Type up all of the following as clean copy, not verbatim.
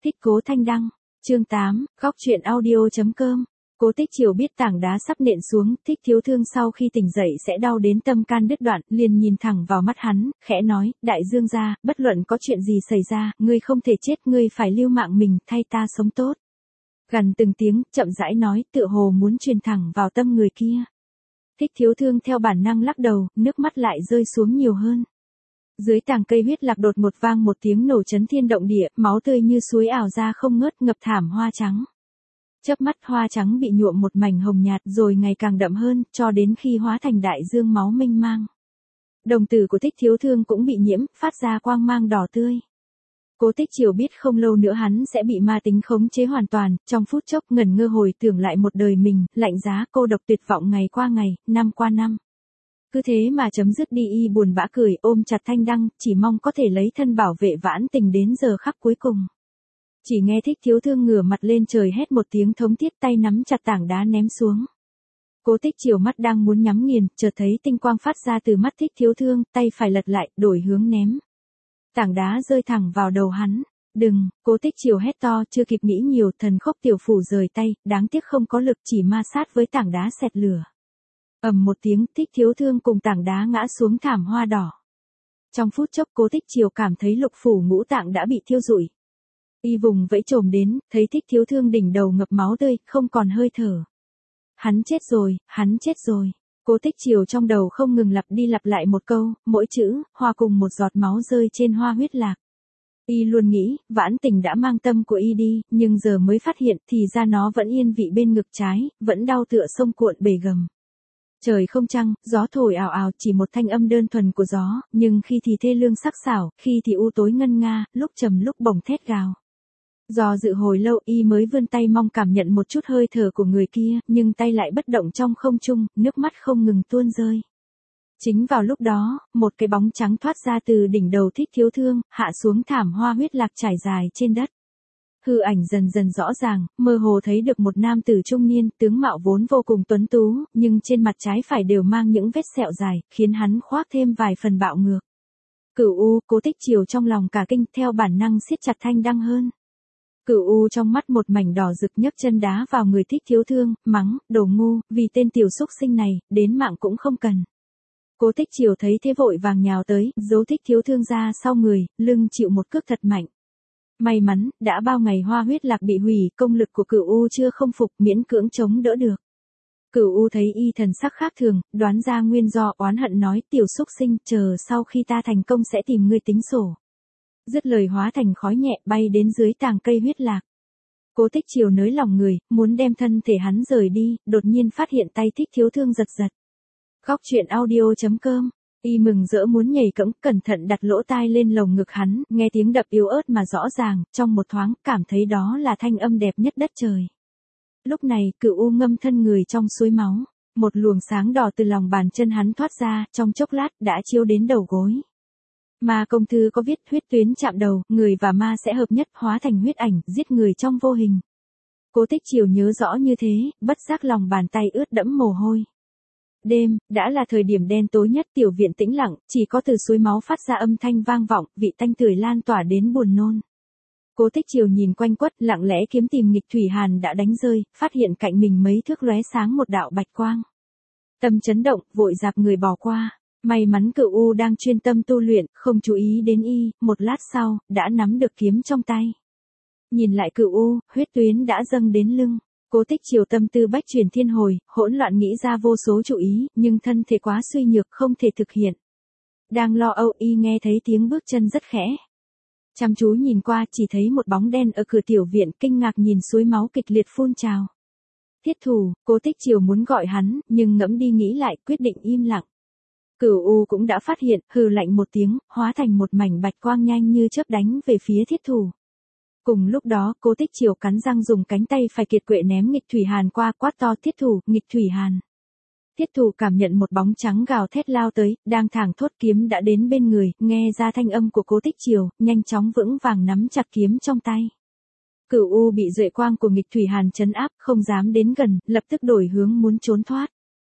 Thích Cố Thanh Đăng, chương 8, góc truyện audio.com. Cố Tích Triều biết tảng đá sắp nện xuống, Thích Thiếu Thương sau khi tỉnh dậy sẽ đau đến tâm can đứt đoạn, liền nhìn thẳng vào mắt hắn, khẽ nói, đại dương gia, bất luận có chuyện gì xảy ra, ngươi không thể chết, ngươi phải lưu mạng mình, thay ta sống tốt. Gần từng tiếng, chậm rãi nói, tựa hồ muốn truyền thẳng vào tâm người kia. Thích Thiếu Thương theo bản năng lắc đầu, nước mắt lại rơi xuống nhiều hơn. Dưới tàng cây huyết lạc đột một vang một tiếng nổ chấn thiên động địa, máu tươi như suối ảo ra không ngớt, ngập thảm hoa trắng. Chớp mắt hoa trắng bị nhuộm một mảnh hồng nhạt rồi ngày càng đậm hơn, cho đến khi hóa thành đại dương máu mênh mang. Đồng tử của Thích Thiếu Thương cũng bị nhiễm, phát ra quang mang đỏ tươi. Cố Tích Triều biết không lâu nữa hắn sẽ bị ma tính khống chế hoàn toàn, trong phút chốc ngẩn ngơ hồi tưởng lại một đời mình, lạnh giá, cô độc tuyệt vọng ngày qua ngày, năm qua năm. Cứ thế mà chấm dứt đi, y buồn bã cười, ôm chặt Thanh Đăng, chỉ mong có thể lấy thân bảo vệ Vãn Tình đến giờ khắc cuối cùng. Chỉ nghe Thích Thiếu Thương ngửa mặt lên trời hét một tiếng thống thiết, tay nắm chặt tảng đá ném xuống. Cố Tích Triều mắt đang muốn nhắm nghiền, chợt thấy tinh quang phát ra từ mắt Thích Thiếu Thương, tay phải lật lại, đổi hướng ném. Tảng đá rơi thẳng vào đầu hắn. Đừng, Cố Tích Triều hét to, chưa kịp nghĩ nhiều, thần khốc tiểu phủ rời tay, đáng tiếc không có lực, chỉ ma sát với tảng đá xẹt lửa. Ầm một tiếng, Thích Thiếu Thương cùng tảng đá ngã xuống thảm hoa đỏ. Trong phút chốc Cố Tích Triều cảm thấy lục phủ ngũ tạng đã bị thiêu rụi. Y vùng vẫy chồm đến, thấy Thích Thiếu Thương đỉnh đầu ngập máu tươi, không còn hơi thở. Hắn chết rồi, hắn chết rồi. Cố Tích Triều trong đầu không ngừng lặp đi lặp lại một câu, mỗi chữ, hòa cùng một giọt máu rơi trên hoa huyết lạc. Y luôn nghĩ, Vãn Tình đã mang tâm của y đi, nhưng giờ mới phát hiện thì ra nó vẫn yên vị bên ngực trái, vẫn đau tựa sông cuộn bể gầm. Trời không trăng, gió thổi ào ào, chỉ một thanh âm đơn thuần của gió, nhưng khi thì thê lương sắc sảo, khi thì u tối ngân nga, lúc trầm lúc bổng thét gào. Do dự hồi lâu y mới vươn tay mong cảm nhận một chút hơi thở của người kia, nhưng tay lại bất động trong không trung, nước mắt không ngừng tuôn rơi. Chính vào lúc đó, một cái bóng trắng thoát ra từ đỉnh đầu Thích Thiếu Thương, hạ xuống thảm hoa huyết lạc trải dài trên đất. Hư ảnh dần dần rõ ràng, mơ hồ thấy được một nam tử trung niên, tướng mạo vốn vô cùng tuấn tú, nhưng trên mặt trái phải đều mang những vết sẹo dài, khiến hắn khoác thêm vài phần bạo ngược. Cửu U, Cố Tích Triều trong lòng cả kinh, theo bản năng siết chặt Thanh Đăng hơn. Cửu U trong mắt một mảnh đỏ rực, nhấc chân đá vào người Thích Thiếu Thương, mắng, đồ ngu, vì tên tiểu xúc sinh này, đến mạng cũng không cần. Cố Tích Triều thấy thế vội vàng nhào tới, giấu Thích Thiếu Thương ra sau người, lưng chịu một cước thật mạnh. May mắn, đã bao ngày hoa huyết lạc bị hủy, công lực của Cửu U chưa không phục, miễn cưỡng chống đỡ được. Cửu U thấy y thần sắc khác thường, đoán ra nguyên do, oán hận nói, tiểu xúc sinh, chờ sau khi ta thành công sẽ tìm ngươi tính sổ. Dứt lời hóa thành khói nhẹ bay đến dưới tàng cây huyết lạc. Cố Tích Triều nới lòng người, muốn đem thân thể hắn rời đi, đột nhiên phát hiện tay Thích Thiếu Thương giật giật. Góc truyện audio.com. Y mừng rỡ muốn nhảy cẫng, cẩn thận đặt lỗ tai lên lồng ngực hắn, nghe tiếng đập yếu ớt mà rõ ràng, trong một thoáng, cảm thấy đó là thanh âm đẹp nhất đất trời. Lúc này, Cửu U ngâm thân người trong suối máu, một luồng sáng đỏ từ lòng bàn chân hắn thoát ra, trong chốc lát, đã chiếu đến đầu gối. Ma công thư có viết huyết tuyến chạm đầu, người và ma sẽ hợp nhất, hóa thành huyết ảnh, giết người trong vô hình. Cố Tích Triều nhớ rõ như thế, bất giác lòng bàn tay ướt đẫm mồ hôi. Đêm, đã là thời điểm đen tối nhất, tiểu viện tĩnh lặng, chỉ có từ suối máu phát ra âm thanh vang vọng, vị tanh tưởi lan tỏa đến buồn nôn. Cố Tích Triều nhìn quanh quất, lặng lẽ kiếm tìm nghịch thủy hàn đã đánh rơi, phát hiện cạnh mình mấy thước lóe sáng một đạo bạch quang. Tâm chấn động, vội dạp người bỏ qua. May mắn Cửu U đang chuyên tâm tu luyện, không chú ý đến y, một lát sau, đã nắm được kiếm trong tay. Nhìn lại Cửu U, huyết tuyến đã dâng đến lưng. Cố Tích Triều tâm tư bách chuyển thiên hồi, hỗn loạn nghĩ ra vô số chủ ý, nhưng thân thể quá suy nhược không thể thực hiện. Đang lo âu y nghe thấy tiếng bước chân rất khẽ. Chăm chú nhìn qua chỉ thấy một bóng đen ở cửa tiểu viện, kinh ngạc nhìn suối máu kịch liệt phun trào. Thiết Thủ, Cố Tích Triều muốn gọi hắn, nhưng ngẫm đi nghĩ lại, quyết định im lặng. Cửu U cũng đã phát hiện, hừ lạnh một tiếng, hóa thành một mảnh bạch quang nhanh như chớp đánh về phía Thiết Thủ. Cùng lúc đó, Cố Tích Triều cắn răng dùng cánh tay phải kiệt quệ ném nghịch thủy hàn qua, quát to, Thiết Thủ, nghịch thủy hàn. Thiết Thủ cảm nhận một bóng trắng gào thét lao tới, đang thẳng thốt kiếm đã đến bên người, nghe ra thanh âm của Cố Tích Triều, nhanh chóng vững vàng nắm chặt kiếm trong tay. Cửu U bị duệ quang của nghịch thủy hàn trấn áp, không dám đến gần, lập tức đổi hướng muốn trốn thoát.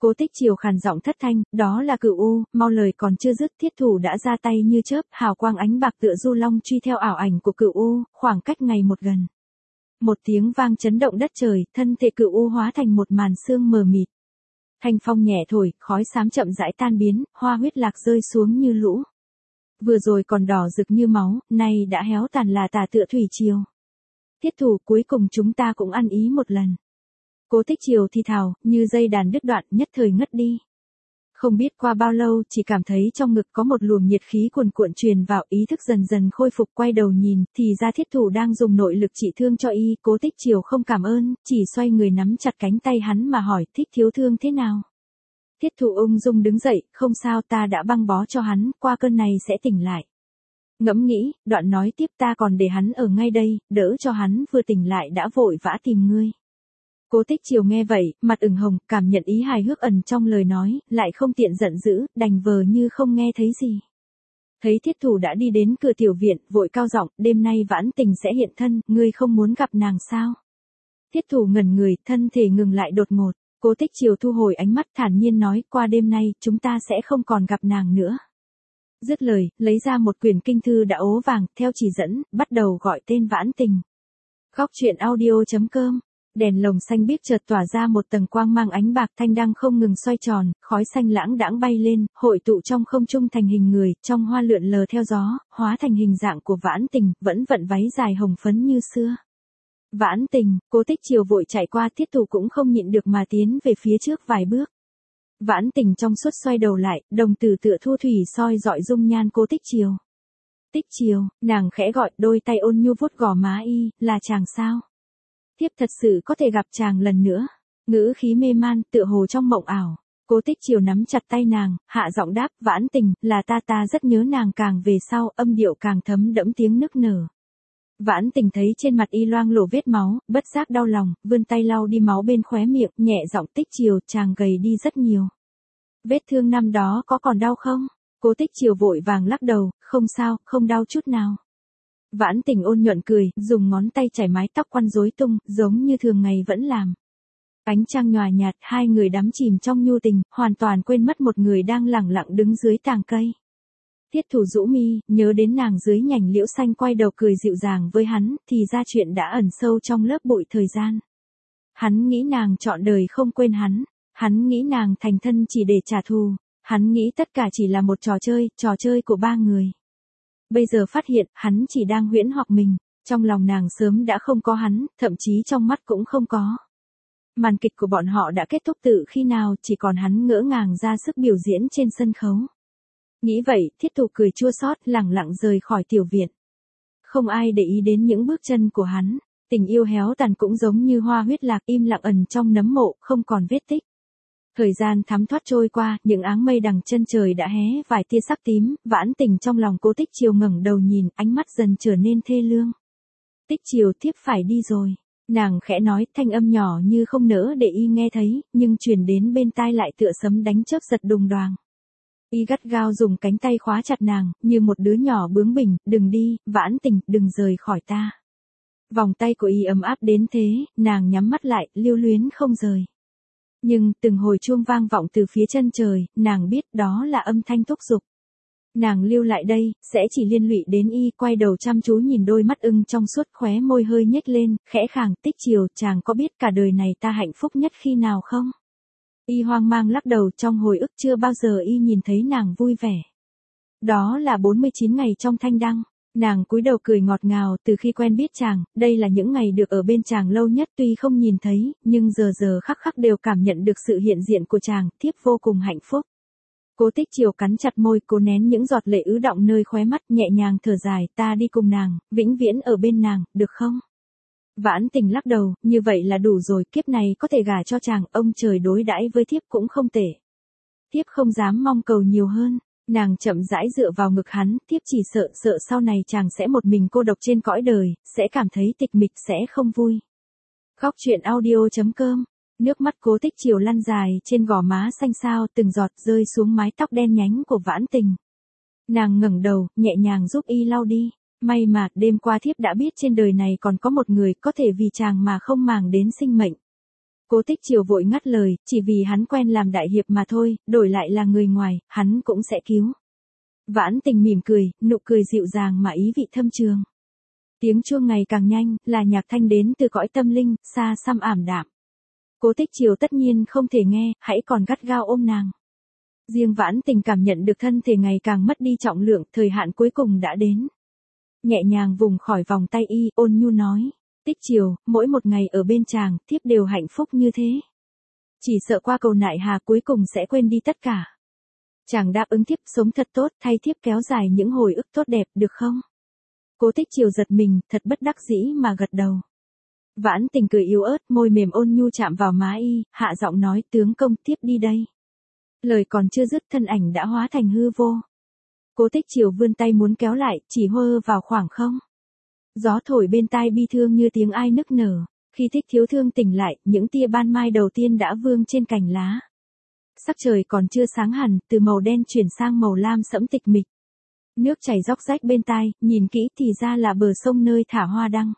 Cố Tích Chiều khàn giọng thất thanh, đó là Cửu U, mau lời còn chưa dứt, thiết thủ đã ra tay như chớp, hào quang ánh bạc tựa du long truy theo ảo ảnh của Cửu U, khoảng cách ngày một gần. Một tiếng vang chấn động đất trời, thân thể Cửu U hóa thành một màn sương mờ mịt. Thanh phong nhẹ thổi, khói xám chậm rãi tan biến, hoa huyết lạc rơi xuống như lũ. Vừa rồi còn đỏ rực như máu, nay đã héo tàn là tả tựa thủy triều. Thiết thủ, cuối cùng chúng ta cũng ăn ý một lần. Cố Tích Chiều thì thào, như dây đàn đứt đoạn, nhất thời ngất đi. Không biết qua bao lâu, chỉ cảm thấy trong ngực có một luồng nhiệt khí cuồn cuộn truyền vào, ý thức dần dần khôi phục, quay đầu nhìn, thì ra thiết thủ đang dùng nội lực trị thương cho y. Cố Tích Chiều không cảm ơn, chỉ xoay người nắm chặt cánh tay hắn mà hỏi, Thích thiếu thương thế nào? Thiết thủ ung dung đứng dậy, không sao, ta đã băng bó cho hắn, qua cơn này sẽ tỉnh lại. Ngẫm nghĩ, đoạn nói tiếp, ta còn để hắn ở ngay đây, đỡ cho hắn vừa tỉnh lại đã vội vã tìm ngươi. Cố Tích Chiều nghe vậy, mặt ửng hồng, cảm nhận ý hài hước ẩn trong lời nói, lại không tiện giận dữ, đành vờ như không nghe thấy gì. Thấy thiết thủ đã đi đến cửa tiểu viện, vội cao giọng, đêm nay Vãn Tình sẽ hiện thân, ngươi không muốn gặp nàng sao? Thiết thủ ngẩn người, thân thể ngừng lại đột ngột. Cố Tích Chiều thu hồi ánh mắt, thản nhiên nói, qua đêm nay, chúng ta sẽ không còn gặp nàng nữa. Dứt lời, lấy ra một quyển kinh thư đã ố vàng, theo chỉ dẫn, bắt đầu gọi tên Vãn Tình. Góc truyện audio.com. Đèn lồng xanh biếc chợt tỏa ra một tầng quang mang ánh bạc, thanh đăng không ngừng xoay tròn, khói xanh lãng đãng bay lên, hội tụ trong không trung thành hình người, trong hoa lượn lờ theo gió, hóa thành hình dạng của Vãn Tình, vẫn vận váy dài hồng phấn như xưa. Vãn Tình, Cố Tích Chiều vội chạy qua, thiết thủ cũng không nhịn được mà tiến về phía trước vài bước. Vãn Tình trong suốt xoay đầu lại, đồng tử tựa thu thủy soi dọi dung nhan Cố Tích Chiều. Tích Chiều, nàng khẽ gọi, đôi tay ôn nhu vuốt gò má y, là chàng sao? Thiếp thật sự có thể gặp chàng lần nữa. Ngữ khí mê man, tựa hồ trong mộng ảo. Cố Tích Chiều nắm chặt tay nàng, hạ giọng đáp, Vãn Tình, là ta rất nhớ nàng, càng về sau, âm điệu càng thấm đẫm tiếng nức nở. Vãn Tình thấy trên mặt y loang lổ vết máu, bất giác đau lòng, vươn tay lau đi máu bên khóe miệng, nhẹ giọng, Tích Chiều, chàng gầy đi rất nhiều. Vết thương năm đó có còn đau không? Cố Tích Chiều vội vàng lắc đầu, không sao, không đau chút nào. Vãn Tình ôn nhuận cười, dùng ngón tay chải mái tóc quăn rối tung, giống như thường ngày vẫn làm. Ánh trăng nhòa nhạt, hai người đắm chìm trong nhu tình, hoàn toàn quên mất một người đang lẳng lặng đứng dưới tàng cây. Thiết thủ rũ mi, nhớ đến nàng dưới nhành liễu xanh, quay đầu cười dịu dàng với hắn, thì ra chuyện đã ẩn sâu trong lớp bụi thời gian. Hắn nghĩ nàng trọn đời không quên hắn, hắn nghĩ nàng thành thân chỉ để trả thù, hắn nghĩ tất cả chỉ là một trò chơi của ba người. Bây giờ phát hiện, hắn chỉ đang huyễn hoặc mình, trong lòng nàng sớm đã không có hắn, thậm chí trong mắt cũng không có. Màn kịch của bọn họ đã kết thúc từ khi nào, chỉ còn hắn ngỡ ngàng ra sức biểu diễn trên sân khấu. Nghĩ vậy, thiết thủ cười chua xót, lẳng lặng rời khỏi tiểu viện. Không ai để ý đến những bước chân của hắn, tình yêu héo tàn cũng giống như hoa huyết lạc, im lặng ẩn trong nấm mộ, không còn vết tích. Thời gian thấm thoát trôi qua, những áng mây đằng chân trời đã hé vài tia sắc tím, Vãn Tình trong lòng Cố Tích Chiều ngẩng đầu nhìn, ánh mắt dần trở nên thê lương. Tích Chiều, thiếp phải đi rồi. Nàng khẽ nói, thanh âm nhỏ như không nỡ để y nghe thấy, nhưng truyền đến bên tai lại tựa sấm đánh chớp giật đùng đoàng. Y gắt gao dùng cánh tay khóa chặt nàng, như một đứa nhỏ bướng bỉnh, đừng đi, Vãn Tình, đừng rời khỏi ta. Vòng tay của y ấm áp đến thế, nàng nhắm mắt lại, lưu luyến không rời. Nhưng, từng hồi chuông vang vọng từ phía chân trời, nàng biết đó là âm thanh thúc giục. Nàng lưu lại đây, sẽ chỉ liên lụy đến y, quay đầu chăm chú nhìn đôi mắt ưng trong suốt, khóe môi hơi nhếch lên, khẽ khàng, Tích Chiều, chàng có biết cả đời này ta hạnh phúc nhất khi nào không? Y hoang mang lắc đầu, trong hồi ức chưa bao giờ y nhìn thấy nàng vui vẻ. Đó là 49 ngày trong thanh đăng. Nàng cúi đầu cười ngọt ngào, từ khi quen biết chàng, đây là những ngày được ở bên chàng lâu nhất, tuy không nhìn thấy, nhưng giờ giờ khắc khắc đều cảm nhận được sự hiện diện của chàng, thiếp vô cùng hạnh phúc. Cố Tích Chiều cắn chặt môi, cố nén những giọt lệ ứ đọng nơi khóe mắt, nhẹ nhàng thở dài, ta đi cùng nàng, vĩnh viễn ở bên nàng, được không? Vãn Tình lắc đầu, như vậy là đủ rồi, kiếp này có thể gả cho chàng, ông trời đối đãi với thiếp cũng không tệ. Thiếp không dám mong cầu nhiều hơn. Nàng chậm rãi dựa vào ngực hắn, thiếp chỉ sợ sau này chàng sẽ một mình cô độc trên cõi đời, sẽ cảm thấy tịch mịch, sẽ không vui. Góc truyện audio.com. Nước mắt Cố Tích Chiều lăn dài trên gò má xanh xao, từng giọt rơi xuống mái tóc đen nhánh của Vãn Tình. Nàng ngẩng đầu, nhẹ nhàng giúp y lau đi. May mà, đêm qua thiếp đã biết trên đời này còn có một người có thể vì chàng mà không màng đến sinh mệnh. Cố Tích Triều vội ngắt lời, chỉ vì hắn quen làm đại hiệp mà thôi, đổi lại là người ngoài, hắn cũng sẽ cứu. Vãn Tình mỉm cười, nụ cười dịu dàng mà ý vị thâm trường. Tiếng chuông ngày càng nhanh, là nhạc thanh đến từ cõi tâm linh, xa xăm ảm đạm. Cố Tích Triều tất nhiên không thể nghe, hãy còn gắt gao ôm nàng. Riêng Vãn Tình cảm nhận được thân thể ngày càng mất đi trọng lượng, thời hạn cuối cùng đã đến. Nhẹ nhàng vùng khỏi vòng tay y, ôn nhu nói. Tích Triều, mỗi một ngày ở bên chàng, thiếp đều hạnh phúc như thế. Chỉ sợ qua cầu nại hà cuối cùng sẽ quên đi tất cả. Chàng đáp ứng thiếp sống thật tốt, thay thiếp kéo dài những hồi ức tốt đẹp, được không? Cố Tích Triều giật mình, thật bất đắc dĩ mà gật đầu. Vãn Tình cười yếu ớt, môi mềm ôn nhu chạm vào má y, hạ giọng nói, tướng công tiếp đi đây. Lời còn chưa dứt, thân ảnh đã hóa thành hư vô. Cố Tích Triều vươn tay muốn kéo lại, chỉ hơ vào khoảng không. Gió thổi bên tai bi thương như tiếng ai nức nở. Khi Thích Thiếu Thương tỉnh lại, những tia ban mai đầu tiên đã vương trên cành lá. Sắc trời còn chưa sáng hẳn, từ màu đen chuyển sang màu lam sẫm tịch mịch. Nước chảy róc rách bên tai, nhìn kỹ thì ra là bờ sông nơi thả hoa đăng.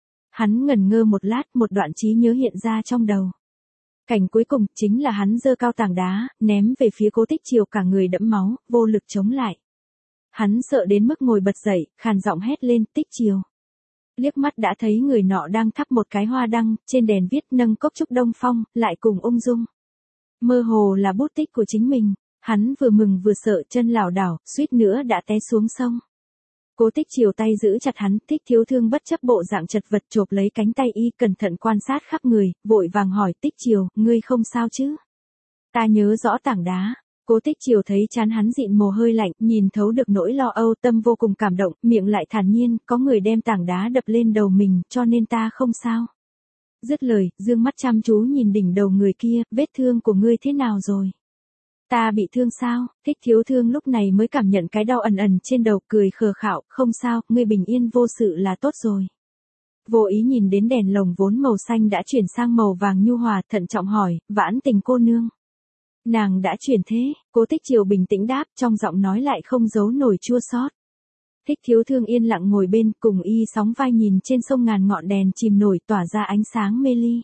Hắn ngẩn ngơ một lát, một đoạn trí nhớ hiện ra trong đầu. Cảnh cuối cùng chính là hắn giơ cao tảng đá, ném về phía Cố Tích Triều, cả người đẫm máu, vô lực chống lại. Hắn sợ đến mức ngồi bật dậy, khàn giọng hét lên, Tích Triều. Liếc mắt đã thấy người nọ đang thắp một cái hoa đăng, trên đèn viết nâng cốc chúc Đông Phong, lại cùng ung dung. Mơ hồ là bút tích của chính mình, hắn vừa mừng vừa sợ, chân lảo đảo, suýt nữa đã té xuống sông. Cố Tích Triều tay giữ chặt hắn, Thích Thiếu Thương bất chấp bộ dạng chật vật chộp lấy cánh tay y, cẩn thận quan sát khắp người, vội vàng hỏi, Tích Triều, ngươi không sao chứ? Ta nhớ rõ tảng đá. Cố Tích Triều thấy trán hắn dịn mồ hôi lạnh, nhìn thấu được nỗi lo âu, tâm vô cùng cảm động, miệng lại thản nhiên, có người đem tảng đá đập lên đầu mình, cho nên ta không sao. Dứt lời, dương mắt chăm chú nhìn đỉnh đầu người kia, vết thương của ngươi thế nào rồi? Ta bị thương sao? Thích Thiếu Thương lúc này mới cảm nhận cái đau ẩn ẩn trên đầu, cười khờ khạo, không sao, ngươi bình yên vô sự là tốt rồi. Vô ý nhìn đến đèn lồng vốn màu xanh đã chuyển sang màu vàng nhu hòa, thận trọng hỏi, Vãn Tình cô nương. Nàng đã chuyển thế, Cố Tích Triều bình tĩnh đáp, trong giọng nói lại không giấu nổi chua xót. Thích Thiếu Thương yên lặng ngồi bên, cùng y sóng vai nhìn trên sông ngàn ngọn đèn chìm nổi tỏa ra ánh sáng mê ly.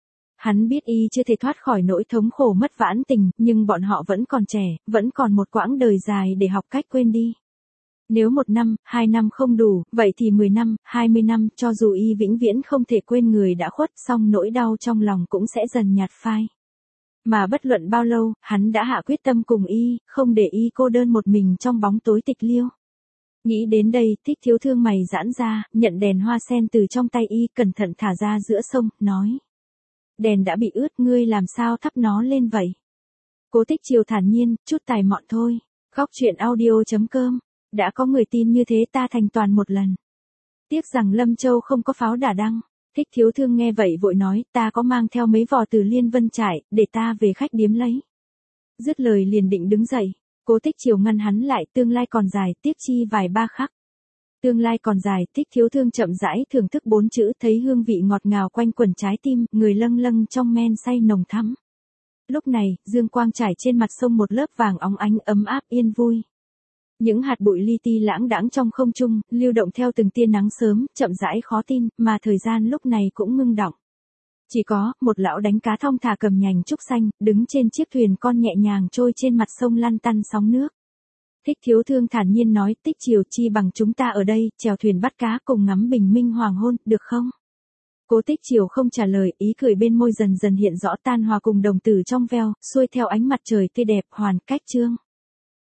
Hắn biết y chưa thể thoát khỏi nỗi thống khổ mất Vãn Tình, nhưng bọn họ vẫn còn trẻ, vẫn còn một quãng đời dài để học cách quên đi. Nếu 1 năm, 2 năm không đủ, vậy thì 10 năm, 20 năm, cho dù y vĩnh viễn không thể quên người đã khuất, song nỗi đau trong lòng cũng sẽ dần nhạt phai. Mà bất luận bao lâu, hắn đã hạ quyết tâm cùng y, không để y cô đơn một mình trong bóng tối tịch liêu. Nghĩ đến đây, Thích Thiếu Thương mày giãn ra, nhận đèn hoa sen từ trong tay y, cẩn thận thả ra giữa sông, nói. Đèn đã bị ướt, ngươi làm sao thắp nó lên vậy? Cố Tích Triều thản nhiên, chút tài mọn thôi. Góc truyện audio.com. Đã có người tin như thế, ta thành toàn một lần. Tiếc rằng Lâm Châu không có pháo đả đăng. Thích Thiếu Thương nghe vậy vội nói, ta có mang theo mấy vò từ Liên Vân Trải, để ta về khách điếm lấy. Dứt lời liền định đứng dậy. Cố Tích Triều ngăn hắn lại, tương lai còn dài, tiếp chi vài ba khắc. Tương lai còn dài, Thích Thiếu Thương chậm rãi thưởng thức 4 chữ, thấy hương vị ngọt ngào quanh quẩn trái tim, người lâng lâng trong men say nồng thắm. Lúc này, dương quang trải trên mặt sông một lớp vàng óng ánh ấm áp yên vui. Những hạt bụi li ti lãng đãng trong không trung, lưu động theo từng tia nắng sớm, chậm rãi khó tin, mà thời gian lúc này cũng ngưng đọng. Chỉ có, một lão đánh cá thong thả cầm nhành trúc xanh, đứng trên chiếc thuyền con nhẹ nhàng trôi trên mặt sông lăn tăn sóng nước. Thích Thiếu Thương thản nhiên nói, Tích Triều, chi bằng chúng ta ở đây, chèo thuyền bắt cá cùng ngắm bình minh hoàng hôn, được không? Cố Tích Triều không trả lời, ý cười bên môi dần dần hiện rõ, tan hòa cùng đồng tử trong veo, xuôi theo ánh mặt trời tươi đẹp, hoàn cách chương.